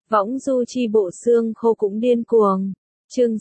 Võng du chi bộ xương khô cũng điên cuồng. Chương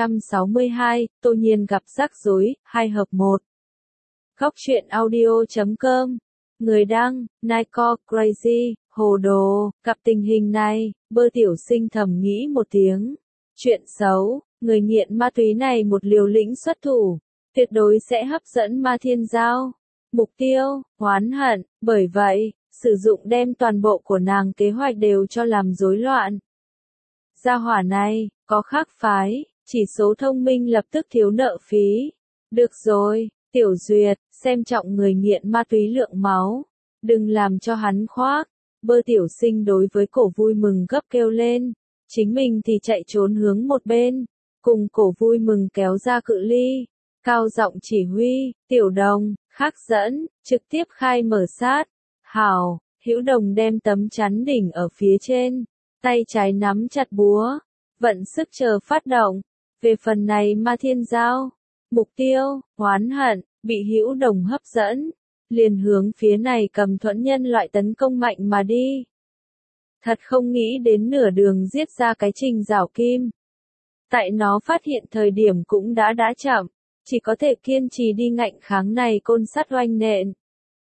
662, Tô Nhiên gặp rắc rối, 2 hợp 1. Góc truyện audio.com. Người đăng, Nico Crazy, hồ đồ, gặp tình hình này, Bơ tiểu sinh thầm nghĩ một tiếng. Chuyện xấu, người nghiện ma túy này một liều lĩnh xuất thủ, tuyệt đối sẽ hấp dẫn Ma Thiên Giao. Mục tiêu, oán hận, bởi vậy, sử dụng đem toàn bộ của nàng kế hoạch đều cho làm rối loạn. Gia hỏa này, có khác phái, chỉ số thông minh lập tức thiếu nợ phí. Được rồi, Tiểu Duyệt, xem trọng người nghiện ma túy lượng máu. Đừng làm cho hắn khoác. Bơ tiểu sinh đối với cổ vui mừng gấp kêu lên. Chính mình thì chạy trốn hướng một bên. Cùng cổ vui mừng kéo ra cự ly. Cao giọng chỉ huy, Tiểu Đồng, khắc dẫn, trực tiếp khai mở sát. Hảo, Hữu Đồng đem tấm chắn đỉnh ở phía trên. Tay trái nắm chặt búa. Vận sức chờ phát động. Về phần này Ma Thiên Giao. Mục tiêu, oán hận, bị Hữu Đồng hấp dẫn. Liền hướng phía này cầm thuẫn nhân loại tấn công mạnh mà đi. Thật không nghĩ đến nửa đường giết ra cái Trình Giảo Kim. Tại nó phát hiện thời điểm cũng đã chậm. Chỉ có thể kiên trì đi ngạnh kháng này côn sắt oanh nện.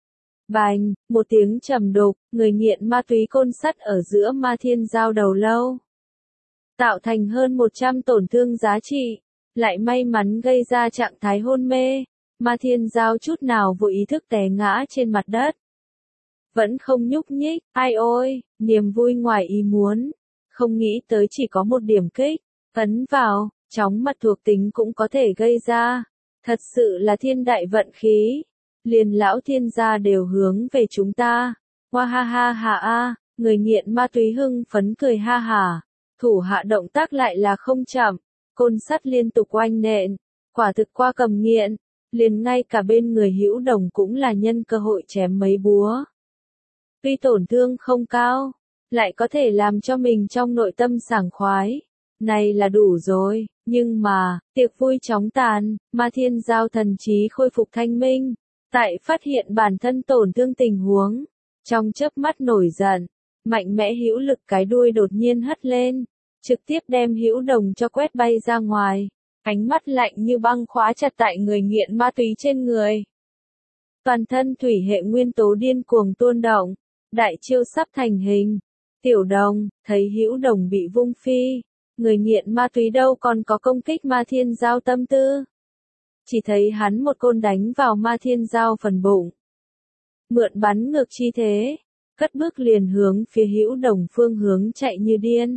Bành, một tiếng trầm đục, người nghiện ma túy côn sắt ở giữa Ma Thiên Giao đầu lâu. Tạo thành hơn 100 tổn thương giá trị, lại may mắn gây ra trạng thái hôn mê. Ma Thiên Giao chút nào vô ý thức té ngã trên mặt đất. Vẫn không nhúc nhích, ai ôi, niềm vui ngoài ý muốn. Không nghĩ tới chỉ có một điểm kích, ấn vào, chóng mặt thuộc tính cũng có thể gây ra. Thật sự là thiên đại vận khí. Liền lão thiên gia đều hướng về chúng ta. Hoa ha ha ha a, người nghiện ma túy hưng phấn cười ha hả. Thủ hạ động tác lại là không chậm. Côn sắt liên tục oanh nện. Quả thực qua cầm nghiện. Liền ngay cả bên người Hữu Đồng cũng là nhân cơ hội chém mấy búa. Tuy tổn thương không cao, lại có thể làm cho mình trong nội tâm sảng khoái. Này là đủ rồi, nhưng mà, tiệc vui chóng tàn, Ma Thiên Giao thần trí khôi phục thanh minh. Tại phát hiện bản thân tổn thương tình huống, trong chớp mắt nổi giận, mạnh mẽ hữu lực cái đuôi đột nhiên hất lên, trực tiếp đem Hữu Đồng cho quét bay ra ngoài, ánh mắt lạnh như băng khóa chặt tại người nghiện ma túy trên người. Toàn thân thủy hệ nguyên tố điên cuồng tuôn động, đại chiêu sắp thành hình. Tiểu Đồng, thấy Hữu Đồng bị vung phi, người nghiện ma túy đâu còn có công kích Ma Thiên Giao tâm tư. Chỉ thấy hắn một côn đánh vào Ma Thiên Giao phần bụng. Mượn bắn ngược chi thế, cất bước liền hướng phía Hữu Đồng phương hướng chạy như điên.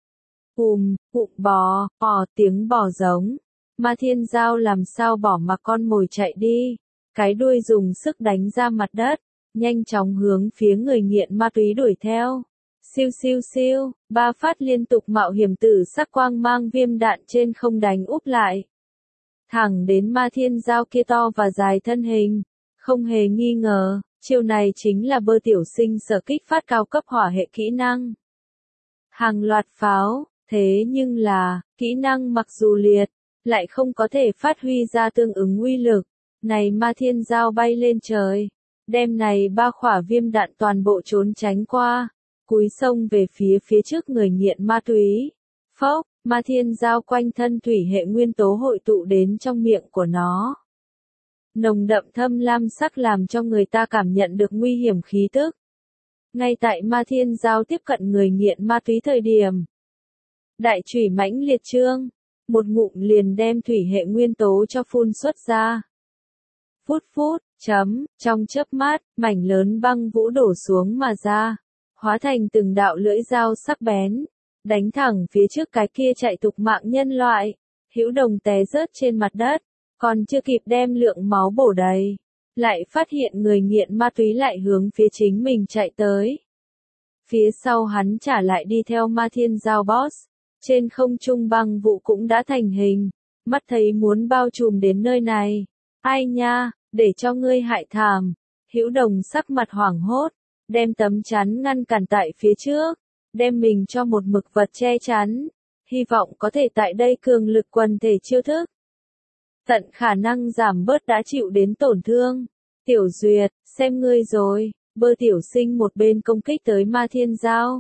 Bụng bò, tiếng bò giống. Ma Thiên Giao làm sao bỏ mặc con mồi chạy đi. Cái đuôi dùng sức đánh ra mặt đất, nhanh chóng hướng phía người nghiện ma túy đuổi theo. Siêu siêu siêu, 3 phát liên tục mạo hiểm tử sắc quang mang viêm đạn trên không đánh úp lại. Thẳng đến Ma Thiên Giao kia to và dài thân hình. Không hề nghi ngờ, chiêu này chính là Bơ tiểu sinh sở kích phát cao cấp hỏa hệ kỹ năng. Hàng loạt pháo, thế nhưng là, kỹ năng mặc dù liệt, lại không có thể phát huy ra tương ứng uy lực. Này Ma Thiên Giao bay lên trời, đem này 3 khỏa viêm đạn toàn bộ trốn tránh qua, cúi xông về phía trước người nghiện ma túy. Phốc, Ma Thiên Giao quanh thân thủy hệ nguyên tố hội tụ đến trong miệng của nó. Nồng đậm thâm lam sắc làm cho người ta cảm nhận được nguy hiểm khí tức. Ngay tại Ma Thiên Giao tiếp cận người nghiện ma túy thời điểm, đại chủy mãnh liệt trương, một ngụm liền đem thủy hệ nguyên tố cho phun xuất ra. Phút, trong chớp mắt, mảnh lớn băng vũ đổ xuống mà ra, hóa thành từng đạo lưỡi dao sắc bén, đánh thẳng phía trước cái kia chạy tục mạng nhân loại. Hữu Đồng té rớt trên mặt đất, còn chưa kịp đem lượng máu bổ đầy, lại phát hiện người nghiện ma túy lại hướng phía chính mình chạy tới. Phía sau hắn trả lại đi theo Ma Thiên Giao boss, trên không trung băng vụ cũng đã thành hình, mắt thấy muốn bao trùm đến nơi này. Ai nha, để cho ngươi hại thảm. Hữu Đồng sắc mặt hoảng hốt, đem tấm chắn ngăn cản tại phía trước, đem mình cho một mực vật che chắn, hy vọng có thể tại đây cường lực quần thể chiêu thức. Tận khả năng giảm bớt đã chịu đến tổn thương. Tiểu Duyệt, xem ngươi rồi. Bơ tiểu sinh một bên công kích tới Ma Thiên Giao,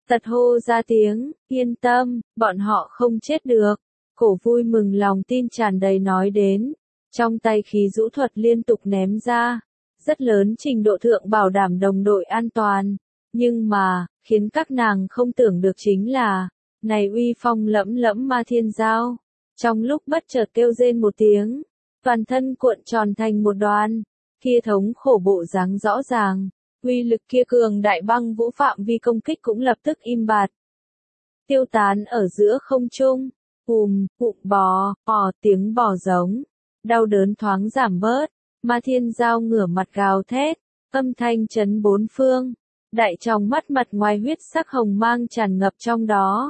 Tật hô ra tiếng, yên tâm, bọn họ không chết được. Cổ vui mừng lòng tin tràn đầy nói đến, trong tay khí dũ thuật liên tục ném ra, rất lớn trình độ thượng bảo đảm đồng đội an toàn. Nhưng mà, khiến các nàng không tưởng được chính là, này uy phong lẫm lẫm ma thiên giao, trong lúc bất chợt kêu rên một tiếng, toàn thân cuộn tròn thành một đoàn, kia thống khổ bộ dáng rõ ràng, uy lực kia cường đại băng vũ phạm vi công kích cũng lập tức im bặt. Tiêu tán ở giữa không trung, bò, tiếng bò giống, đau đớn thoáng giảm bớt, ma thiên giao ngửa mặt gào thét, âm thanh chấn bốn phương, đại trong mắt mặt ngoài huyết sắc hồng mang tràn ngập trong đó.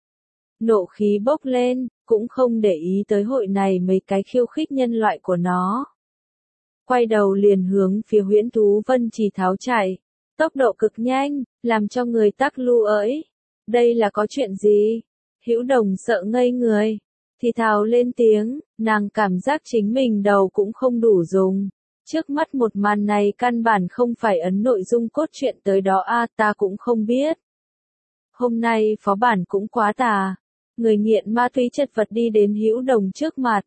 Nộ khí bốc lên, cũng không để ý tới hội này mấy cái khiêu khích nhân loại của nó. Quay đầu liền hướng phía huyễn thú vân trì tháo chạy, tốc độ cực nhanh, làm cho người tắc lu ỡi. Đây là có chuyện gì? Hữu Đồng sợ ngây người, thì thào lên tiếng, nàng cảm giác chính mình đầu cũng không đủ dùng. Trước mắt một màn này căn bản không phải ấn nội dung cốt truyện tới đó ta cũng không biết. Hôm nay phó bản cũng quá tà. Người nghiện ma túy chật vật đi đến Hữu Đồng trước mặt.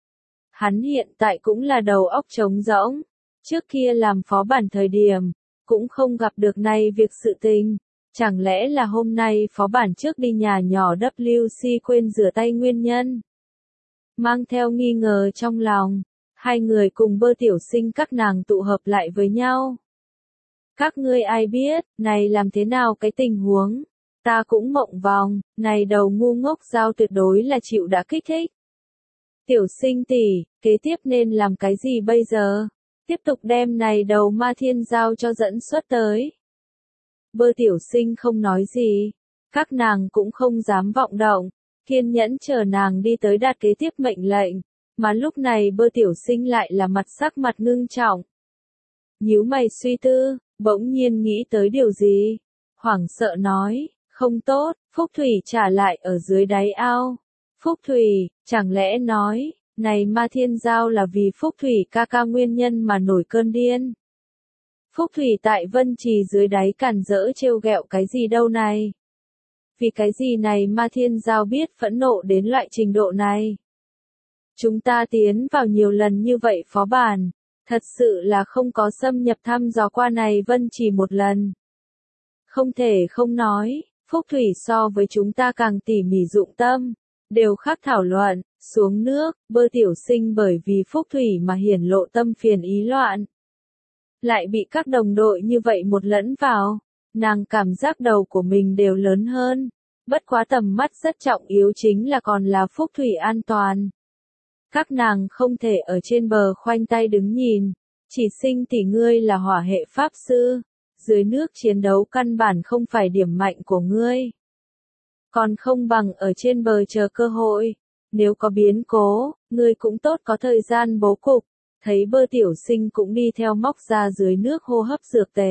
Hắn hiện tại cũng là đầu óc trống rỗng. Trước kia làm phó bản thời điểm, cũng không gặp được này việc sự tình. Chẳng lẽ là hôm nay phó bản trước đi nhà nhỏ WC quên rửa tay nguyên nhân? Mang theo nghi ngờ trong lòng, hai người cùng Bơ Tiểu Sinh các nàng tụ hợp lại với nhau. Các ngươi ai biết, này làm thế nào cái tình huống? Ta cũng mộng vòng, này đầu ngu ngốc giao tuyệt đối là chịu đã kích thích. Tiểu Sinh tỷ, kế tiếp nên làm cái gì bây giờ? Tiếp tục đem này đầu ma thiên giao cho dẫn xuất tới. Bơ Tiểu Sinh không nói gì, các nàng cũng không dám vọng động, kiên nhẫn chờ nàng đi tới đạt kế tiếp mệnh lệnh, mà lúc này Bơ Tiểu Sinh lại là sắc mặt ngưng trọng. Nhíu mày suy tư, bỗng nhiên nghĩ tới điều gì, hoảng sợ nói, không tốt, Phúc Thủy trả lại ở dưới đáy ao. Phúc Thủy, chẳng lẽ nói, này ma thiên giao là vì Phúc Thủy ca ca nguyên nhân mà nổi cơn điên. Phúc Thủy tại Vân Trì dưới đáy cản rỡ trêu ghẹo cái gì đâu này? Vì cái gì này ma thiên giao biết phẫn nộ đến loại trình độ này? Chúng ta tiến vào nhiều lần như vậy phó bản, thật sự là không có xâm nhập thăm dò qua này Vân Trì một lần. Không thể không nói, Phúc Thủy so với chúng ta càng tỉ mỉ dụng tâm, đều khác thảo luận, xuống nước, Bơ Tiểu Sinh bởi vì Phúc Thủy mà hiển lộ tâm phiền ý loạn. Lại bị các đồng đội như vậy một lẫn vào, nàng cảm giác đầu của mình đều lớn hơn, bất quá tầm mắt rất trọng yếu chính là còn là Phúc Thủy an toàn. Các nàng không thể ở trên bờ khoanh tay đứng nhìn, chỉ Sinh tỷ ngươi là hỏa hệ pháp sư, dưới nước chiến đấu căn bản không phải điểm mạnh của ngươi. Còn không bằng ở trên bờ chờ cơ hội, nếu có biến cố, ngươi cũng tốt có thời gian bố cục. Thấy Bơ Tiểu Sinh cũng đi theo móc ra dưới nước hô hấp dược tề.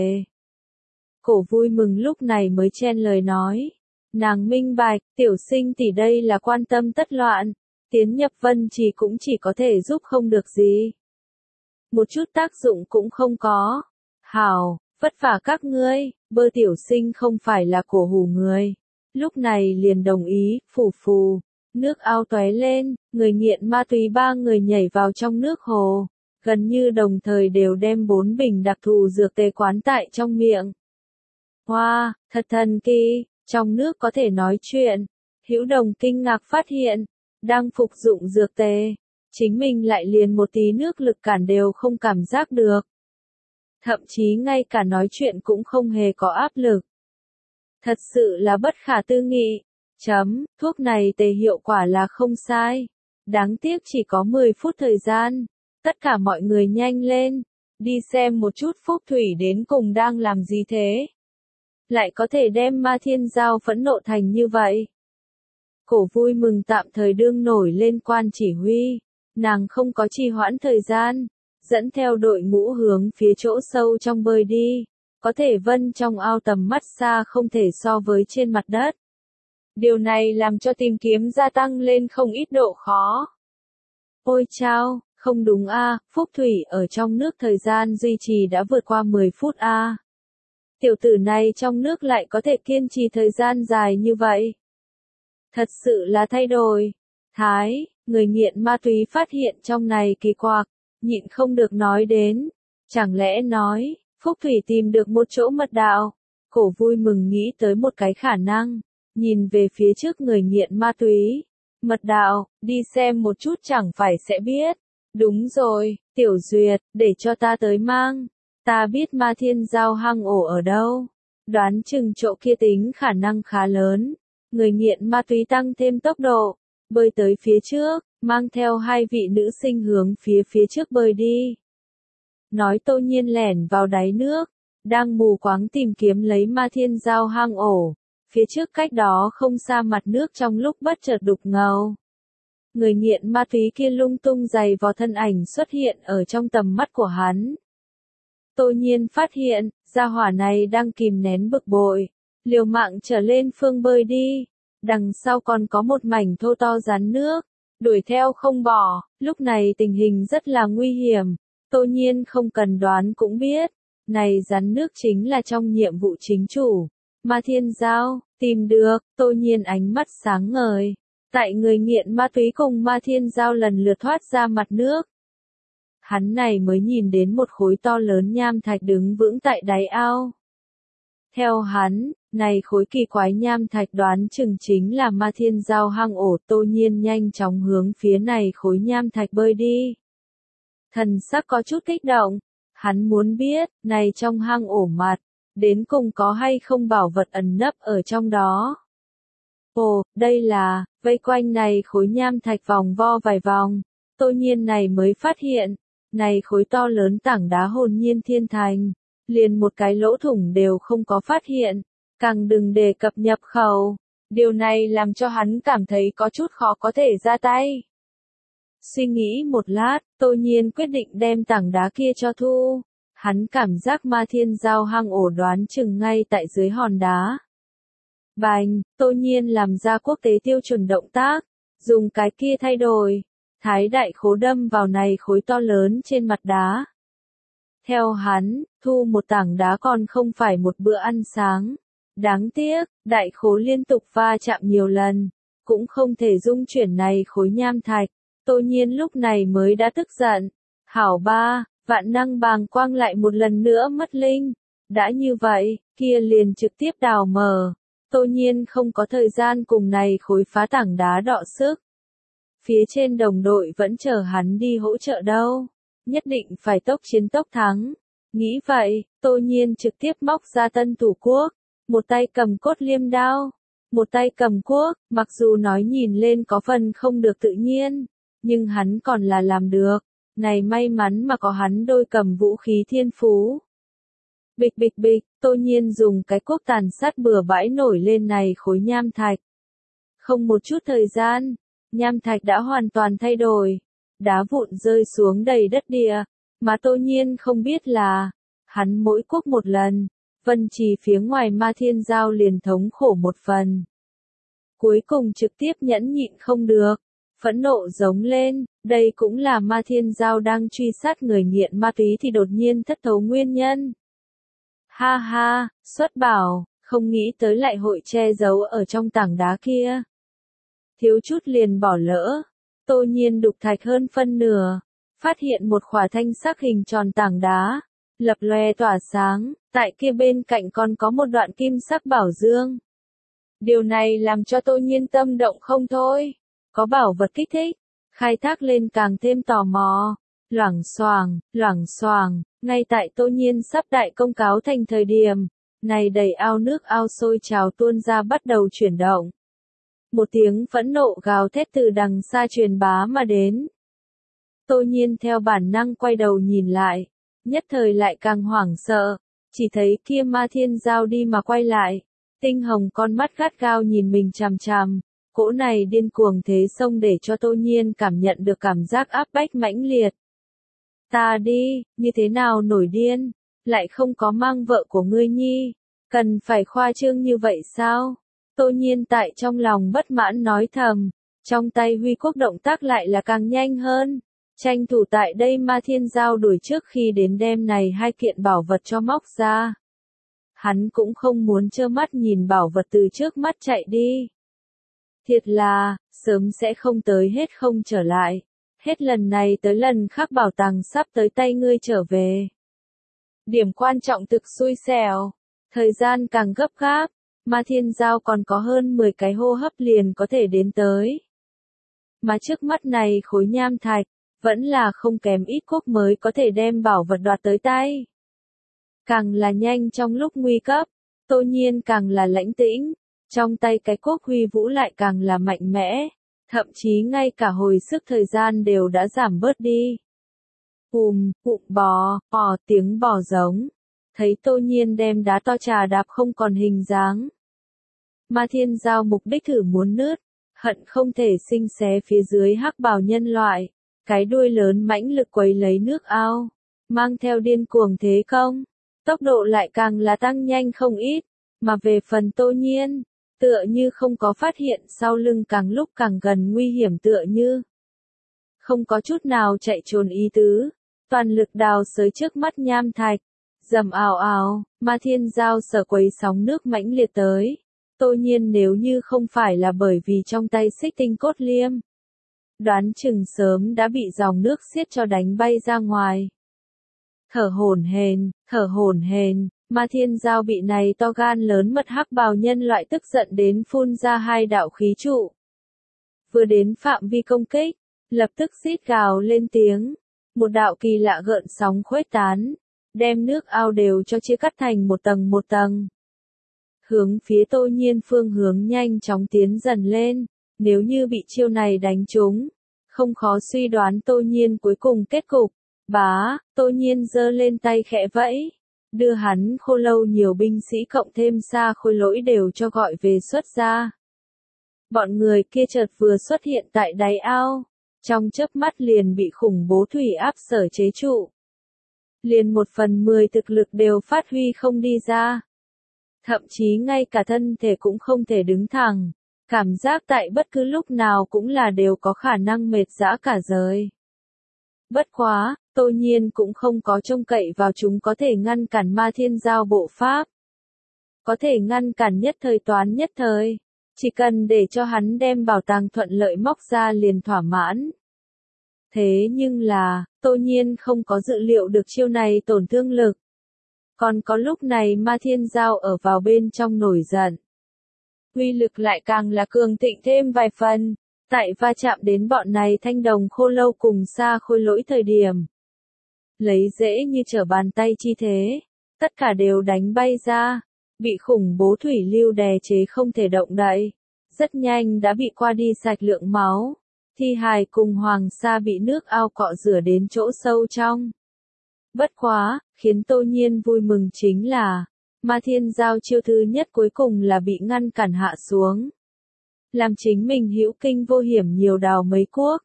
Cổ vui mừng lúc này mới chen lời nói. Nàng minh bạch, Tiểu Sinh tỷ đây là quan tâm tất loạn. Tiến nhập Vân Trì cũng chỉ có thể giúp không được gì. Một chút tác dụng cũng không có. Hảo, vất vả các ngươi, Bơ Tiểu Sinh không phải là cổ hủ người. Lúc này liền đồng ý, phù. Nước ao tóe lên, người nghiện ma túy 3 người nhảy vào trong nước hồ. Gần như đồng thời đều đem 4 bình đặc thù dược tề quán tại trong miệng. Wow, thật thần kỳ, trong nước có thể nói chuyện. Hữu Đồng kinh ngạc phát hiện, đang phục dụng dược tề, chính mình lại liền một tí nước lực cản đều không cảm giác được. Thậm chí ngay cả nói chuyện cũng không hề có áp lực. Thật sự là bất khả tư nghị. Thuốc này tề hiệu quả là không sai. Đáng tiếc chỉ có 10 phút thời gian. Tất cả mọi người nhanh lên, đi xem một chút Phúc Thủy đến cùng đang làm gì thế. Lại có thể đem ma thiên giao phẫn nộ thành như vậy. Cổ vui mừng tạm thời đương nổi lên quan chỉ huy, nàng không có trì hoãn thời gian, dẫn theo đội ngũ hướng phía chỗ sâu trong bơi đi, có thể vân trong ao tầm mắt xa không thể so với trên mặt đất. Điều này làm cho tìm kiếm gia tăng lên không ít độ khó. Ôi chao! Không đúng Phúc Thủy ở trong nước thời gian duy trì đã vượt qua 10 phút tiểu tử này trong nước lại có thể kiên trì thời gian dài như vậy. Thật sự là thay đổi. Thái, người nghiện ma túy phát hiện trong này kỳ quặc, nhịn không được nói đến. Chẳng lẽ nói, Phúc Thủy tìm được một chỗ mật đạo? Cổ vui mừng nghĩ tới một cái khả năng, nhìn về phía trước người nghiện ma túy. Mật đạo, đi xem một chút chẳng phải sẽ biết. Đúng rồi, Tiểu Duyệt, để cho ta tới mang. Ta biết Ma Thiên Giao hang ổ ở đâu. Đoán chừng chỗ kia tính khả năng khá lớn. Người nghiện ma túy tăng thêm tốc độ, bơi tới phía trước, mang theo hai vị nữ sinh hướng phía trước bơi đi. Nói Tô Nhiên lẻn vào đáy nước, đang mù quáng tìm kiếm lấy Ma Thiên Giao hang ổ. Phía trước cách đó không xa mặt nước trong lúc bất chợt đục ngầu. Người nghiện ma túy kia lung tung giày vò thân ảnh xuất hiện ở trong tầm mắt của hắn. Tô Nhiên phát hiện, gia hỏa này đang kìm nén bực bội, liều mạng trở lên phương bơi đi. Đằng sau còn có một mảnh thô to rắn nước, đuổi theo không bỏ, lúc này tình hình rất là nguy hiểm. Tô Nhiên không cần đoán cũng biết, này rắn nước chính là trong nhiệm vụ chính chủ. Ma Thiên Giao, tìm được, Tô Nhiên ánh mắt sáng ngời. Tại người nghiện ma túy cùng Ma Thiên Giao lần lượt thoát ra mặt nước. Hắn này mới nhìn đến một khối to lớn nham thạch đứng vững tại đáy ao. Theo hắn, này khối kỳ quái nham thạch đoán chừng chính là Ma Thiên Giao hang ổ. Tô Nhiên nhanh chóng hướng phía này khối nham thạch bơi đi. Thần sắc có chút kích động, hắn muốn biết, này trong hang ổ mặt, đến cùng có hay không bảo vật ẩn nấp ở trong đó. Ồ, đây là, vây quanh này khối nham thạch vòng vo vài vòng, Tô Nhiên này mới phát hiện, này khối to lớn tảng đá hồn nhiên thiên thành, liền một cái lỗ thủng đều không có phát hiện, càng đừng đề cập nhập khẩu. Điều này làm cho hắn cảm thấy có chút khó có thể ra tay. Suy nghĩ một lát, Tô Nhiên quyết định đem tảng đá kia cho thu. Hắn cảm giác Ma Thiên Giao hang ổ đoán chừng ngay tại dưới hòn đá. Bành, Tô Nhiên làm ra quốc tế tiêu chuẩn động tác, dùng cái kia thay đổi. Thái đại khố đâm vào này khối to lớn trên mặt đá. Theo hắn, thu một tảng đá còn không phải một bữa ăn sáng. Đáng tiếc, đại khố liên tục va chạm nhiều lần, cũng không thể dung chuyển này khối nham thạch. Tô Nhiên lúc này mới đã tức giận. Hảo ba, vạn năng bàng quang lại một lần nữa mất linh. Đã như vậy, kia liền trực tiếp đào mở. Tô Nhiên không có thời gian cùng này khối phá tảng đá đọ sức. Phía trên đồng đội vẫn chờ hắn đi hỗ trợ đâu. Nhất định phải tốc chiến tốc thắng. Nghĩ vậy, Tô Nhiên trực tiếp móc ra tân thủ quốc. Một tay cầm cốt liêm đao. Một tay cầm cuốc, mặc dù nói nhìn lên có phần không được tự nhiên. Nhưng hắn còn là làm được. Này may mắn mà có hắn đôi cầm vũ khí thiên phú. Bịch bịch bịch, Tô Nhiên dùng cái cuốc tàn sát bừa bãi nổi lên này khối nham thạch. Không một chút thời gian, nham thạch đã hoàn toàn thay đổi. Đá vụn rơi xuống đầy đất địa, mà Tô Nhiên không biết là, hắn mỗi cuốc một lần, Vân Trì phía ngoài Ma Thiên Giao liền thống khổ một phần. Cuối cùng trực tiếp nhẫn nhịn không được, phẫn nộ giống lên, đây cũng là Ma Thiên Giao đang truy sát người nghiện ma túy thì đột nhiên thất thố nguyên nhân. Ha ha, xuất bảo, không nghĩ tới lại hội che giấu ở trong tảng đá kia. Thiếu chút liền bỏ lỡ, Tô Nhiên đục thạch hơn phân nửa, phát hiện một khỏa thanh sắc hình tròn tảng đá, lập lòe tỏa sáng, tại kia bên cạnh còn có một đoạn kim sắc bảo dương. Điều này làm cho Tô Nhiên tâm động không thôi, có bảo vật kích thích, khai thác lên càng thêm tò mò. Loảng xoàng, ngay tại Tô Nhiên sắp đại công cáo thành thời điểm, này đầy ao nước ao sôi trào tuôn ra bắt đầu chuyển động. Một tiếng phẫn nộ gào thét từ đằng xa truyền bá mà đến. Tô Nhiên theo bản năng quay đầu nhìn lại, nhất thời lại càng hoảng sợ, chỉ thấy kia Ma Thiên Giao đi mà quay lại, tinh hồng con mắt gắt gao nhìn mình chằm chằm. Cỗ này điên cuồng thế xông để cho Tô Nhiên cảm nhận được cảm giác áp bách mãnh liệt. Ta đi, như thế nào nổi điên, lại không có mang vợ của ngươi nhi, cần phải khoa trương như vậy sao? Tô Nhiên tại trong lòng bất mãn nói thầm, trong tay huy quốc động tác lại là càng nhanh hơn, tranh thủ tại đây Ma Thiên Giao đuổi trước khi đến đem này hai kiện bảo vật cho móc ra. Hắn cũng không muốn trơ mắt nhìn bảo vật từ trước mắt chạy đi. Thiệt là, sớm sẽ không tới hết không trở lại. Hết lần này tới lần khác bảo tàng sắp tới tay ngươi trở về. Điểm quan trọng thực xui xẻo. Thời gian càng gấp gáp, Ma Thiên Giao còn có hơn 10 cái hô hấp liền có thể đến tới. Mà trước mắt này khối nham thạch, vẫn là không kém ít quốc mới có thể đem bảo vật đoạt tới tay. Càng là nhanh trong lúc nguy cấp, Tô Nhiên càng là lãnh tĩnh, trong tay cái quốc huy vũ lại càng là mạnh mẽ, thậm chí ngay cả hồi sức thời gian đều đã giảm bớt đi. Bùm bò, tiếng bò giống, thấy Tô Nhiên đem đá to trà đạp không còn hình dáng. Ma Thiên Giao mục đích thử muốn nứt, hận không thể sinh xé phía dưới hắc bào nhân loại, cái đuôi lớn mãnh lực quấy lấy nước ao, mang theo điên cuồng thế công, tốc độ lại càng là tăng nhanh không ít, mà về phần Tô Nhiên, tựa như không có phát hiện sau lưng càng lúc càng gần nguy hiểm tựa như. Không có chút nào chạy trốn ý tứ, toàn lực đào xới trước mắt nham thạch, dầm ào ào, Ma Thiên Giao sở quấy sóng nước mãnh liệt tới. Tô Nhiên nếu như không phải là bởi vì trong tay xích tinh cốt liêm, đoán chừng sớm đã bị dòng nước xiết cho đánh bay ra ngoài. Thở hổn hển, Ma Thiên Giao bị này to gan lớn mật hắc bào nhân loại tức giận đến phun ra hai đạo khí trụ. Vừa đến phạm vi công kích, lập tức rít gào lên tiếng, một đạo kỳ lạ gợn sóng khuếch tán, đem nước ao đều cho chia cắt thành một tầng. Hướng phía Tô Nhiên phương hướng nhanh chóng tiến dần lên, nếu như bị chiêu này đánh trúng, không khó suy đoán Tô Nhiên cuối cùng kết cục. Tô Nhiên giơ lên tay khẽ vẫy, đưa hắn khô lâu nhiều binh sĩ cộng thêm xa khôi lỗi đều cho gọi về xuất ra. Bọn người kia chợt vừa xuất hiện tại đáy ao, trong chớp mắt liền bị khủng bố thủy áp sở chế trụ. Liền 1/10 thực lực đều phát huy không đi ra. Thậm chí ngay cả thân thể cũng không thể đứng thẳng, cảm giác tại bất cứ lúc nào cũng là đều có khả năng mệt rã cả rời. Bất quá, Tô Nhiên cũng không có trông cậy vào chúng có thể ngăn cản Ma Thiên Giao bộ pháp. Có thể ngăn cản nhất thời toán nhất thời, chỉ cần để cho hắn đem bảo tàng thuận lợi móc ra liền thỏa mãn. Thế nhưng là, Tô Nhiên không có dự liệu được chiêu này tổn thương lực. Còn có lúc này Ma Thiên Giao ở vào bên trong nổi giận. Uy lực lại càng là cường thịnh thêm vài phần, tại va chạm đến bọn này thanh đồng khô lâu cùng xa khôi lỗi thời điểm. Lấy dễ như trở bàn tay chi thế, tất cả đều đánh bay ra, bị khủng bố thủy lưu đè chế không thể động đậy, rất nhanh đã bị qua đi sạch lượng máu, thi hài cùng hoàng sa bị nước ao cọ rửa đến chỗ sâu trong. Bất quá, khiến Tô Nhiên vui mừng chính là, Ma Thiên Giao chiêu thứ nhất cuối cùng là bị ngăn cản hạ xuống. Làm chính mình hữu kinh vô hiểm nhiều đào mấy cuốc,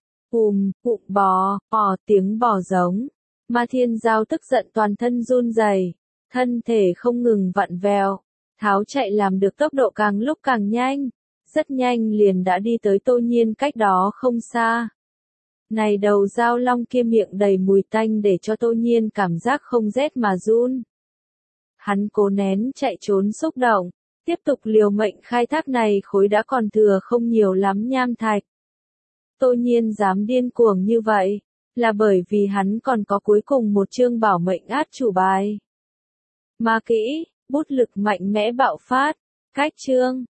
bò, tiếng bò giống. Ma Thiên Giao tức giận toàn thân run rẩy, thân thể không ngừng vặn vẹo, tháo chạy làm được tốc độ càng lúc càng nhanh, rất nhanh liền đã đi tới Tô Nhiên cách đó không xa. Này đầu dao long kia miệng đầy mùi tanh để cho Tô Nhiên cảm giác không rét mà run. Hắn cố nén chạy trốn xúc động, tiếp tục liều mệnh khai thác này khối đã còn thừa không nhiều lắm nham thạch. Tô Nhiên dám điên cuồng như vậy, là bởi vì hắn còn có cuối cùng một chương bảo mệnh át chủ bài. Ma kỹ, bút lực mạnh mẽ bạo phát, cách chương.